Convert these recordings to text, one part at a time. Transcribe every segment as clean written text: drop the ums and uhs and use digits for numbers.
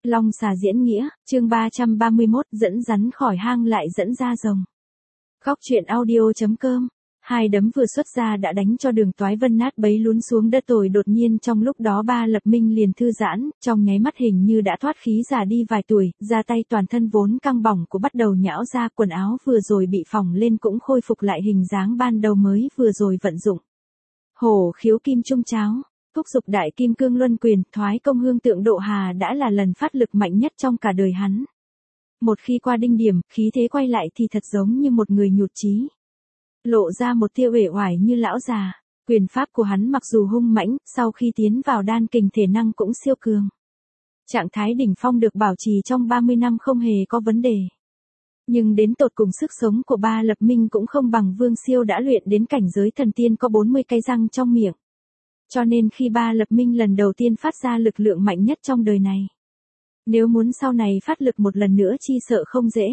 Long xà diễn nghĩa, chương 331, dẫn rắn khỏi hang lại dẫn ra rồng. Góc truyện audio.com. Hai đấm vừa xuất ra đã đánh cho Đường Toái Vân nát bấy lún xuống đất tồi. Đột nhiên trong lúc đó Ba Lập Minh liền thư giãn, trong nháy mắt hình như đã thoát khí già đi vài tuổi, ra tay toàn thân vốn căng bỏng của bắt đầu nhão ra, quần áo vừa rồi bị phỏng lên cũng khôi phục lại hình dáng ban đầu mới vừa rồi vận dụng. Hổ khiếu kim trung cháo, thúc dục đại kim cương luân quyền, thoái công hương tượng độ hà đã là lần phát lực mạnh nhất trong cả đời hắn. Một khi qua đinh điểm, khí thế quay lại thì thật giống như một người nhụt chí, lộ ra một tia uể oải như lão già. Quyền pháp của hắn mặc dù hung mãnh, sau khi tiến vào đan kình thể năng cũng siêu cường. Trạng thái đỉnh phong được bảo trì trong 30 năm không hề có vấn đề. Nhưng đến tột cùng sức sống của Ba Lập Minh cũng không bằng Vương Siêu đã luyện đến cảnh giới thần tiên có 40 cái răng trong miệng. Cho nên khi Ba Lập Minh lần đầu tiên phát ra lực lượng mạnh nhất trong đời này, nếu muốn sau này phát lực một lần nữa chi sợ không dễ.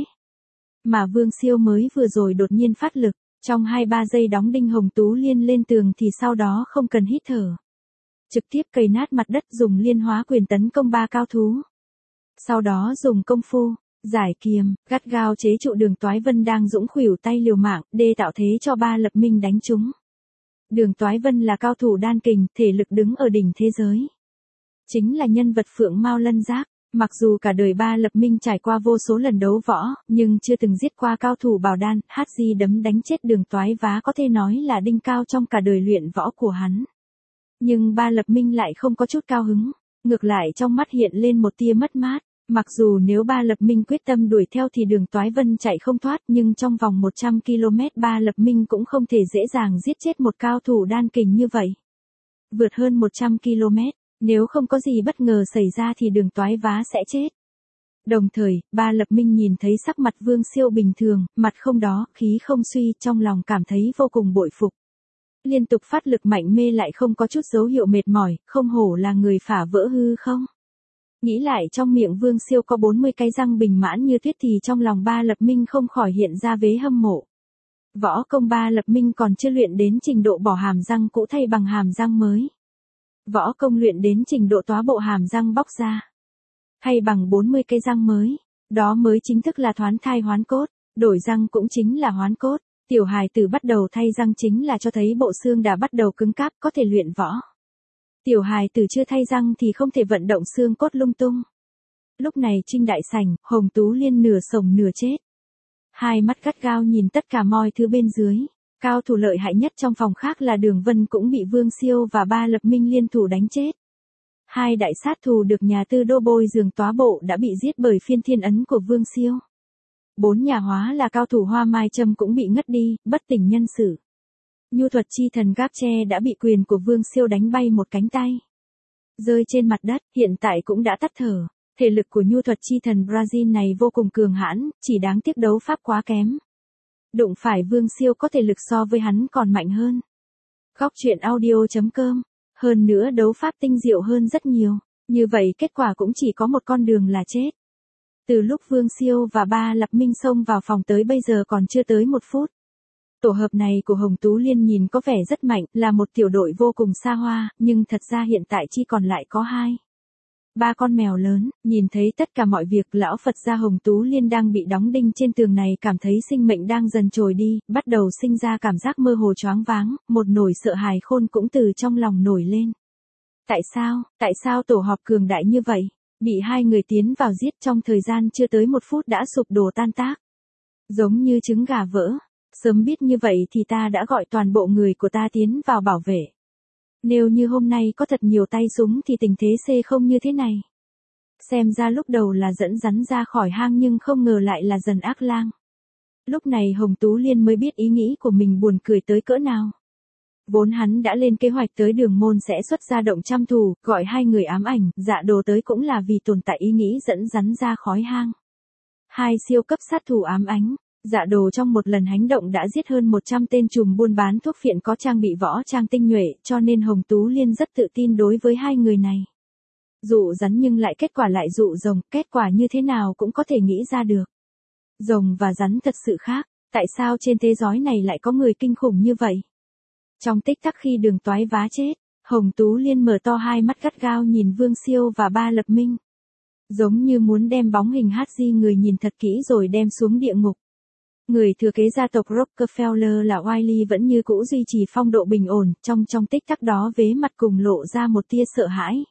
Mà Vương Siêu mới vừa rồi đột nhiên phát lực, trong 2-3 giây đóng đinh Hồng Tú Liên lên tường thì sau đó không cần hít thở, trực tiếp cày nát mặt đất, dùng liên hóa quyền tấn công ba cao thú. Sau đó dùng công phu, giải kiềm, gắt gao chế trụ Đường Toái Vân đang dũng khuỷu tay liều mạng, để tạo thế cho Ba Lập Minh đánh trúng. Đường Toái Vân là cao thủ đan kình, thể lực đứng ở đỉnh thế giới. Chính là nhân vật phượng mao lân giác. Mặc dù cả đời Ba Lập Minh trải qua vô số lần đấu võ, nhưng chưa từng giết qua cao thủ bảo đan, HG đấm đánh chết Đường Toái Vá có thể nói là đinh cao trong cả đời luyện võ của hắn. Nhưng Ba Lập Minh lại không có chút cao hứng, ngược lại trong mắt hiện lên một tia mất mát. Mặc dù nếu Ba Lập Minh quyết tâm đuổi theo thì Đường Toái Vân chạy không thoát, nhưng trong vòng 100 km Ba Lập Minh cũng không thể dễ dàng giết chết một cao thủ đan kình như vậy. Vượt hơn 100 km. Nếu không có gì bất ngờ xảy ra thì Đường Toái Vá sẽ chết. Đồng thời, Ba Lập Minh nhìn thấy sắc mặt Vương Siêu bình thường, mặt không đó, khí không suy, trong lòng cảm thấy vô cùng bội phục. Liên tục phát lực mạnh mê lại không có chút dấu hiệu mệt mỏi, không hổ là người phả vỡ hư không. Nghĩ lại trong miệng Vương Siêu có 40 cái răng bình mãn như tuyết thì trong lòng Ba Lập Minh không khỏi hiện ra vế hâm mộ. Võ công Ba Lập Minh còn chưa luyện đến trình độ bỏ hàm răng cũ thay bằng hàm răng mới. Võ công luyện đến trình độ tóa bộ hàm răng bóc ra, hay bằng 40 cái răng mới, đó mới chính thức là thoán thai hoán cốt, đổi răng cũng chính là hoán cốt. Tiểu hài tử bắt đầu thay răng chính là cho thấy bộ xương đã bắt đầu cứng cáp, có thể luyện võ. Tiểu hài tử chưa thay răng thì không thể vận động xương cốt lung tung. Lúc này Trinh đại sảnh, Hồng Tú Liên nửa sống nửa chết. Hai mắt gắt gao nhìn tất cả mọi thứ bên dưới. Cao thủ lợi hại nhất trong phòng khác là Đường Vân cũng bị Vương Siêu và Ba Lập Minh liên thủ đánh chết. Hai đại sát thủ được nhà tư đô bôi giường tóa bộ đã bị giết bởi phiên thiên ấn của Vương Siêu. 4 nhà hóa là cao thủ Hoa Mai Châm cũng bị ngất đi, bất tỉnh nhân sự. Nhu thuật chi thần gác tre đã bị quyền của Vương Siêu đánh bay một cánh tay, rơi trên mặt đất, hiện tại cũng đã tắt thở. Thể lực của nhu thuật chi thần Brazil này vô cùng cường hãn, chỉ đáng tiếc đấu pháp quá kém. Đụng phải Vương Siêu có thể lực so với hắn còn mạnh hơn. Góc truyện audio.com. Hơn nữa đấu pháp tinh diệu hơn rất nhiều. Như vậy kết quả cũng chỉ có một con đường là chết. Từ lúc Vương Siêu và Ba Lập Minh xông vào phòng tới bây giờ còn chưa tới 1 phút. Tổ hợp này của Hồng Tú Liên nhìn có vẻ rất mạnh, là một tiểu đội vô cùng xa hoa, nhưng thật ra hiện tại chỉ còn lại có 2-3 con mèo lớn. Nhìn thấy tất cả mọi việc, lão Phật gia Hồng Tú Liên đang bị đóng đinh trên tường này cảm thấy sinh mệnh đang dần trôi đi, bắt đầu sinh ra cảm giác mơ hồ choáng váng, một nỗi sợ hãi khôn cũng từ trong lòng nổi lên. Tại sao tổ họp cường đại như vậy, bị hai người tiến vào giết trong thời gian chưa tới 1 phút đã sụp đổ tan tác, giống như trứng gà vỡ. Sớm biết như vậy thì ta đã gọi toàn bộ người của ta tiến vào bảo vệ. Nếu như hôm nay có thật nhiều tay súng thì tình thế C không như thế này. Xem ra lúc đầu là dẫn rắn ra khỏi hang nhưng không ngờ lại là dần ác lang. Lúc này Hồng Tú Liên mới biết ý nghĩ của mình buồn cười tới cỡ nào. Vốn hắn đã lên kế hoạch tới Đường Môn sẽ xuất ra động trăm thù, gọi hai người ám ảnh, Dạ Đồ tới cũng là vì tồn tại ý nghĩ dẫn rắn ra khỏi hang. Hai siêu cấp sát thủ ám ánh. Dạ Đồ trong một lần hành động đã giết hơn 100 tên trùm buôn bán thuốc phiện có trang bị võ trang tinh nhuệ, cho nên Hồng Tú Liên rất tự tin đối với hai người này. Dụ rắn nhưng lại kết quả lại dụ rồng, kết quả như thế nào cũng có thể nghĩ ra được. Rồng và rắn thật sự khác, tại sao trên thế giới này lại có người kinh khủng như vậy? Trong tích tắc khi Đường Toái Vá chết, Hồng Tú Liên mở to hai mắt gắt gao nhìn Vương Siêu và Ba Lập Minh. Giống như muốn đem bóng hình HG người nhìn thật kỹ rồi đem xuống địa ngục. Người thừa kế gia tộc Rockefeller là Wiley vẫn như cũ duy trì phong độ bình ổn, trong tích tắc đó vế mặt cùng lộ ra một tia sợ hãi.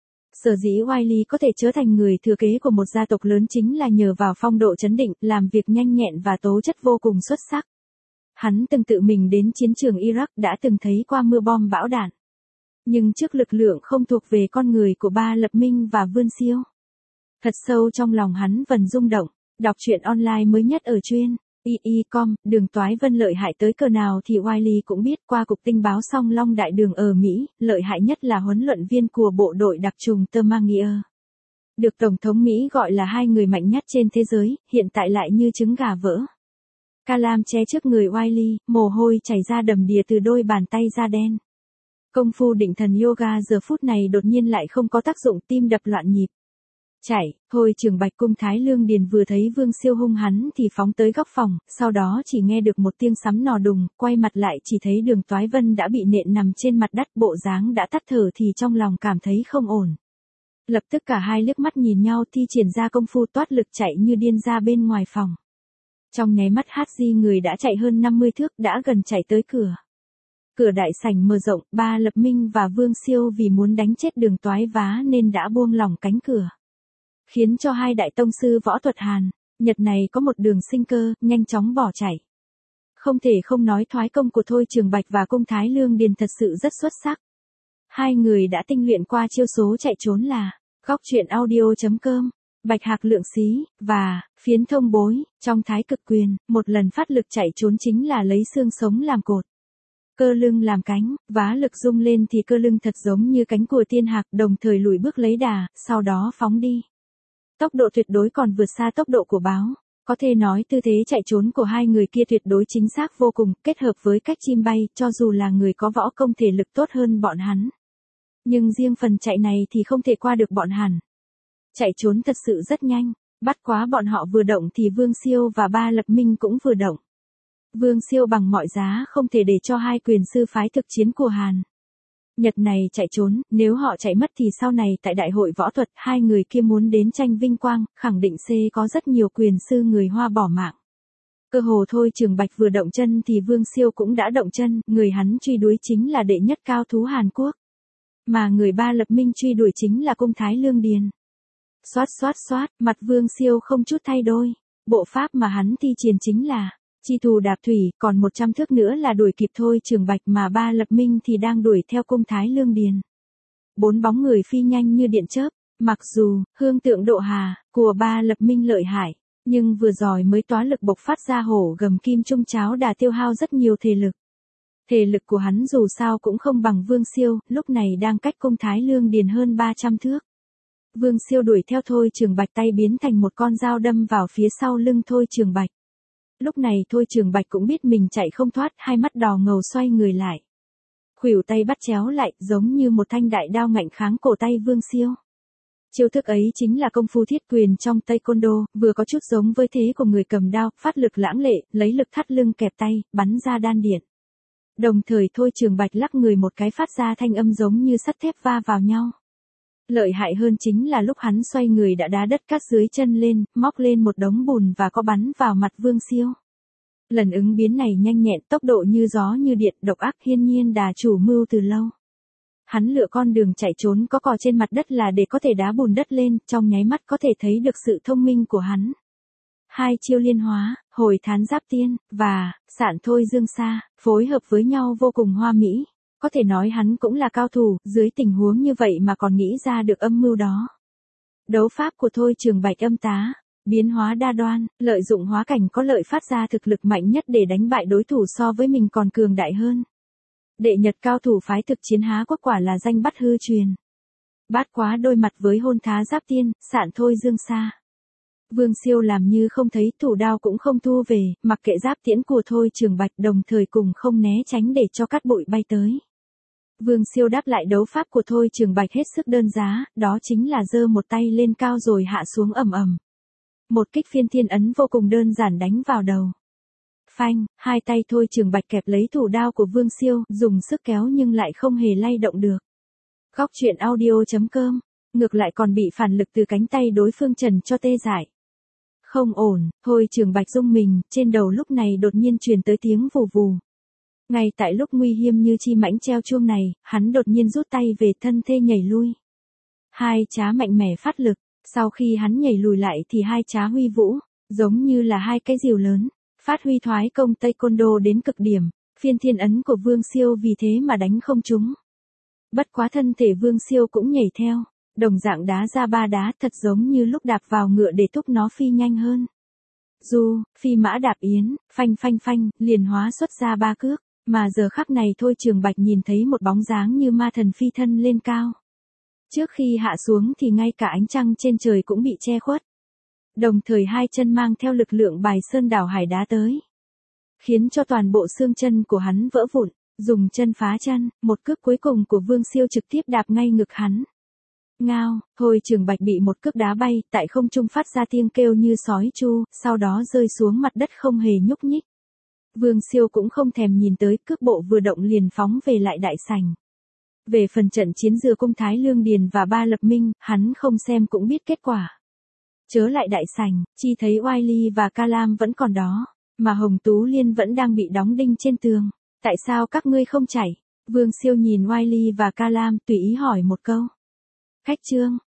Sở dĩ Wiley có thể trở thành người thừa kế của một gia tộc lớn chính là nhờ vào phong độ trấn định, làm việc nhanh nhẹn và tố chất vô cùng xuất sắc. Hắn từng tự mình đến chiến trường Iraq, đã từng thấy qua mưa bom bão đạn. Nhưng trước lực lượng không thuộc về con người của Ba Lập Minh và Vương Siêu, thật sâu trong lòng hắn vẫn rung động. Đọc truyện online mới nhất ở chuyên II.com, Đường Toái Vân lợi hại tới cỡ nào thì Wiley cũng biết. Qua cục tình báo Song Long Đại Đường ở Mỹ, lợi hại nhất là huấn luyện viên của bộ đội đặc trùng Thermanier. Được Tổng thống Mỹ gọi là hai người mạnh nhất trên thế giới, hiện tại lại như trứng gà vỡ. Calam che trước người Wiley, mồ hôi chảy ra đầm đìa từ đôi bàn tay da đen. Công phu định thần yoga giờ phút này đột nhiên lại không có tác dụng, tim đập loạn nhịp. Chạy, Thôi Trường Bạch cung Thái Lương Điền vừa thấy Vương Siêu hung hắn thì phóng tới góc phòng, sau đó chỉ nghe được một tiếng sấm nò đùng, quay mặt lại chỉ thấy Đường Toái Vân đã bị nện nằm trên mặt đất, bộ dáng đã tắt thở thì trong lòng cảm thấy không ổn. Lập tức cả hai liếc mắt nhìn nhau, thi triển ra công phu toát lực chạy như điên ra bên ngoài phòng. Trong nháy mắt HG người đã chạy hơn 50 thước, đã gần chạy tới cửa. Cửa đại sảnh mở rộng, Ba Lập Minh và Vương Siêu vì muốn đánh chết Đường Toái Vá nên đã buông lỏng cánh cửa, khiến cho hai đại tông sư võ thuật Hàn Nhật này có một đường sinh cơ, nhanh chóng bỏ chạy. Không thể không nói thoái công của Thôi Trường Bạch và cung Thái Lương Điền thật sự rất xuất sắc. Hai người đã tinh luyện qua chiêu số chạy trốn là Góc Truyện Audio.com, Bạch Hạc Lượng Xí, và Phiến Thông Bối. Trong Thái Cực Quyền, một lần phát lực chạy trốn chính là lấy xương sống làm cột, cơ lưng làm cánh, vá lực rung lên thì cơ lưng thật giống như cánh của tiên hạc, đồng thời lùi bước lấy đà, sau đó phóng đi. Tốc độ tuyệt đối còn vượt xa tốc độ của báo. Có thể nói tư thế chạy trốn của hai người kia tuyệt đối chính xác vô cùng, kết hợp với cách chim bay, cho dù là người có võ công thể lực tốt hơn bọn hắn. Nhưng riêng phần chạy này thì không thể qua được bọn hắn. Chạy trốn thật sự rất nhanh, bắt quá bọn họ vừa động thì Vương Siêu và Ba Lập Minh cũng vừa động. Vương Siêu bằng mọi giá không thể để cho hai quyền sư phái thực chiến của Hàn Nhật này chạy trốn, nếu họ chạy mất thì sau này tại đại hội võ thuật hai người kia muốn đến tranh vinh quang, khẳng định có rất nhiều quyền sư người Hoa bỏ mạng. Cơ hồ Thôi Trường Bạch vừa động chân thì Vương Siêu cũng đã động chân, người hắn truy đuổi chính là đệ nhất cao thú Hàn Quốc. Mà người Ba Lập Minh truy đuổi chính là cung Thái Lương Điền. Xoát xoát xoát, mặt Vương Siêu không chút thay đổi. Bộ pháp mà hắn thi triển chính là chi thù đạp thủy, còn 100 thước nữa là đuổi kịp Thôi Trường Bạch, mà Ba Lập Minh thì đang đuổi theo cung Thái Lương Điền. Bốn bóng người phi nhanh như điện chớp, mặc dù hương tượng độ hà của Ba Lập Minh lợi hại, nhưng vừa rồi mới tóa lực bộc phát ra hổ gầm kim trung cháo đà tiêu hao rất nhiều thể lực. Thể lực của hắn dù sao cũng không bằng Vương Siêu, lúc này đang cách cung Thái Lương Điền hơn 300 thước. Vương Siêu đuổi theo Thôi Trường Bạch, tay biến thành một con dao đâm vào phía sau lưng Thôi Trường Bạch. Lúc này Thôi Trường Bạch cũng biết mình chạy không thoát, hai mắt đỏ ngầu xoay người lại. Khuỷu tay bắt chéo lại, giống như một thanh đại đao ngạnh kháng cổ tay Vương Siêu. Chiêu thức ấy chính là công phu thiết quyền trong Taekwondo, vừa có chút giống với thế của người cầm đao, phát lực lãng lệ, lấy lực thắt lưng kẹp tay, bắn ra đan điện. Đồng thời Thôi Trường Bạch lắc người một cái phát ra thanh âm giống như sắt thép va vào nhau. Lợi hại hơn chính là lúc hắn xoay người đã đá đất cát dưới chân lên, móc lên một đống bùn và có bắn vào mặt Vương Siêu. Lần ứng biến này nhanh nhẹn, tốc độ như gió như điện, độc ác, hiên nhiên đà chủ mưu từ lâu. Hắn lựa con đường chạy trốn có cỏ trên mặt đất là để có thể đá bùn đất lên, trong nháy mắt có thể thấy được sự thông minh của hắn. Hai chiêu liên hóa, hồi thán giáp tiên, và sạn thôi dương sa, phối hợp với nhau vô cùng hoa mỹ. Có thể nói hắn cũng là cao thủ, dưới tình huống như vậy mà còn nghĩ ra được âm mưu đó. Đấu pháp của Thôi Trường Bạch âm tá, biến hóa đa đoan, lợi dụng hóa cảnh có lợi phát ra thực lực mạnh nhất để đánh bại đối thủ so với mình còn cường đại hơn. Đệ nhật cao thủ phái thực chiến Há Quốc quả là danh bắt hư truyền. Bát quá đôi mặt với hôn thá giáp tiên, sạn thôi dương sa. Vương Siêu làm như không thấy, thủ đao cũng không thu về, mặc kệ giáp tiễn của Thôi Trường Bạch, đồng thời cùng không né tránh để cho cát bụi bay tới. Vương Siêu đáp lại đấu pháp của Thôi Trường Bạch hết sức đơn giá, đó chính là giơ một tay lên cao rồi hạ xuống ầm ầm. Một kích phiên thiên ấn vô cùng đơn giản đánh vào đầu. Phanh, hai tay Thôi Trường Bạch kẹp lấy thủ đao của Vương Siêu, dùng sức kéo nhưng lại không hề lay động được. Góc Truyện Audio.com ngược lại còn bị phản lực từ cánh tay đối phương trần cho tê dại. Không ổn, Thôi Trường Bạch rung mình, trên đầu lúc này đột nhiên truyền tới tiếng vù vù. Ngay tại lúc nguy hiểm như chi mãnh treo chuông này, hắn đột nhiên rút tay về, thân thê nhảy lui. Hai trá mạnh mẽ phát lực, sau khi hắn nhảy lùi lại thì hai trá huy vũ, giống như là hai cái rìu lớn, phát huy thoái công taekwondo đến cực điểm, phiên thiên ấn của Vương Siêu vì thế mà đánh không trúng. Bất quá thân thể Vương Siêu cũng nhảy theo, đồng dạng đá ra ba đá, thật giống như lúc đạp vào ngựa để thúc nó phi nhanh hơn. Phi mã đạp yến, phanh phanh phanh, liền hóa xuất ra ba cước, mà giờ khắc này Thôi Trường Bạch nhìn thấy một bóng dáng như ma thần phi thân lên cao. Trước khi hạ xuống thì ngay cả ánh trăng trên trời cũng bị che khuất. Đồng thời hai chân mang theo lực lượng bài sơn đảo hải đá tới, khiến cho toàn bộ xương chân của hắn vỡ vụn, dùng chân phá chân, một cước cuối cùng của Vương Siêu trực tiếp đạp ngay ngực hắn. Ngao, Thôi Trường Bạch bị một cước đá bay, tại không trung phát ra tiếng kêu như sói chu, sau đó rơi xuống mặt đất không hề nhúc nhích. Vương Siêu cũng không thèm nhìn tới, cước bộ vừa động liền phóng về lại đại sảnh. Về phần trận chiến Dừa Cung Thái Lương Điền và Ba Lập Minh, hắn không xem cũng biết kết quả. Chớ lại đại sảnh, chi thấy Oai Ly và Ca Lam vẫn còn đó, mà Hồng Tú Liên vẫn đang bị đóng đinh trên tường. Tại sao các ngươi không chạy? Vương Siêu nhìn Oai Ly và Ca Lam, tùy ý hỏi một câu. Khách trương,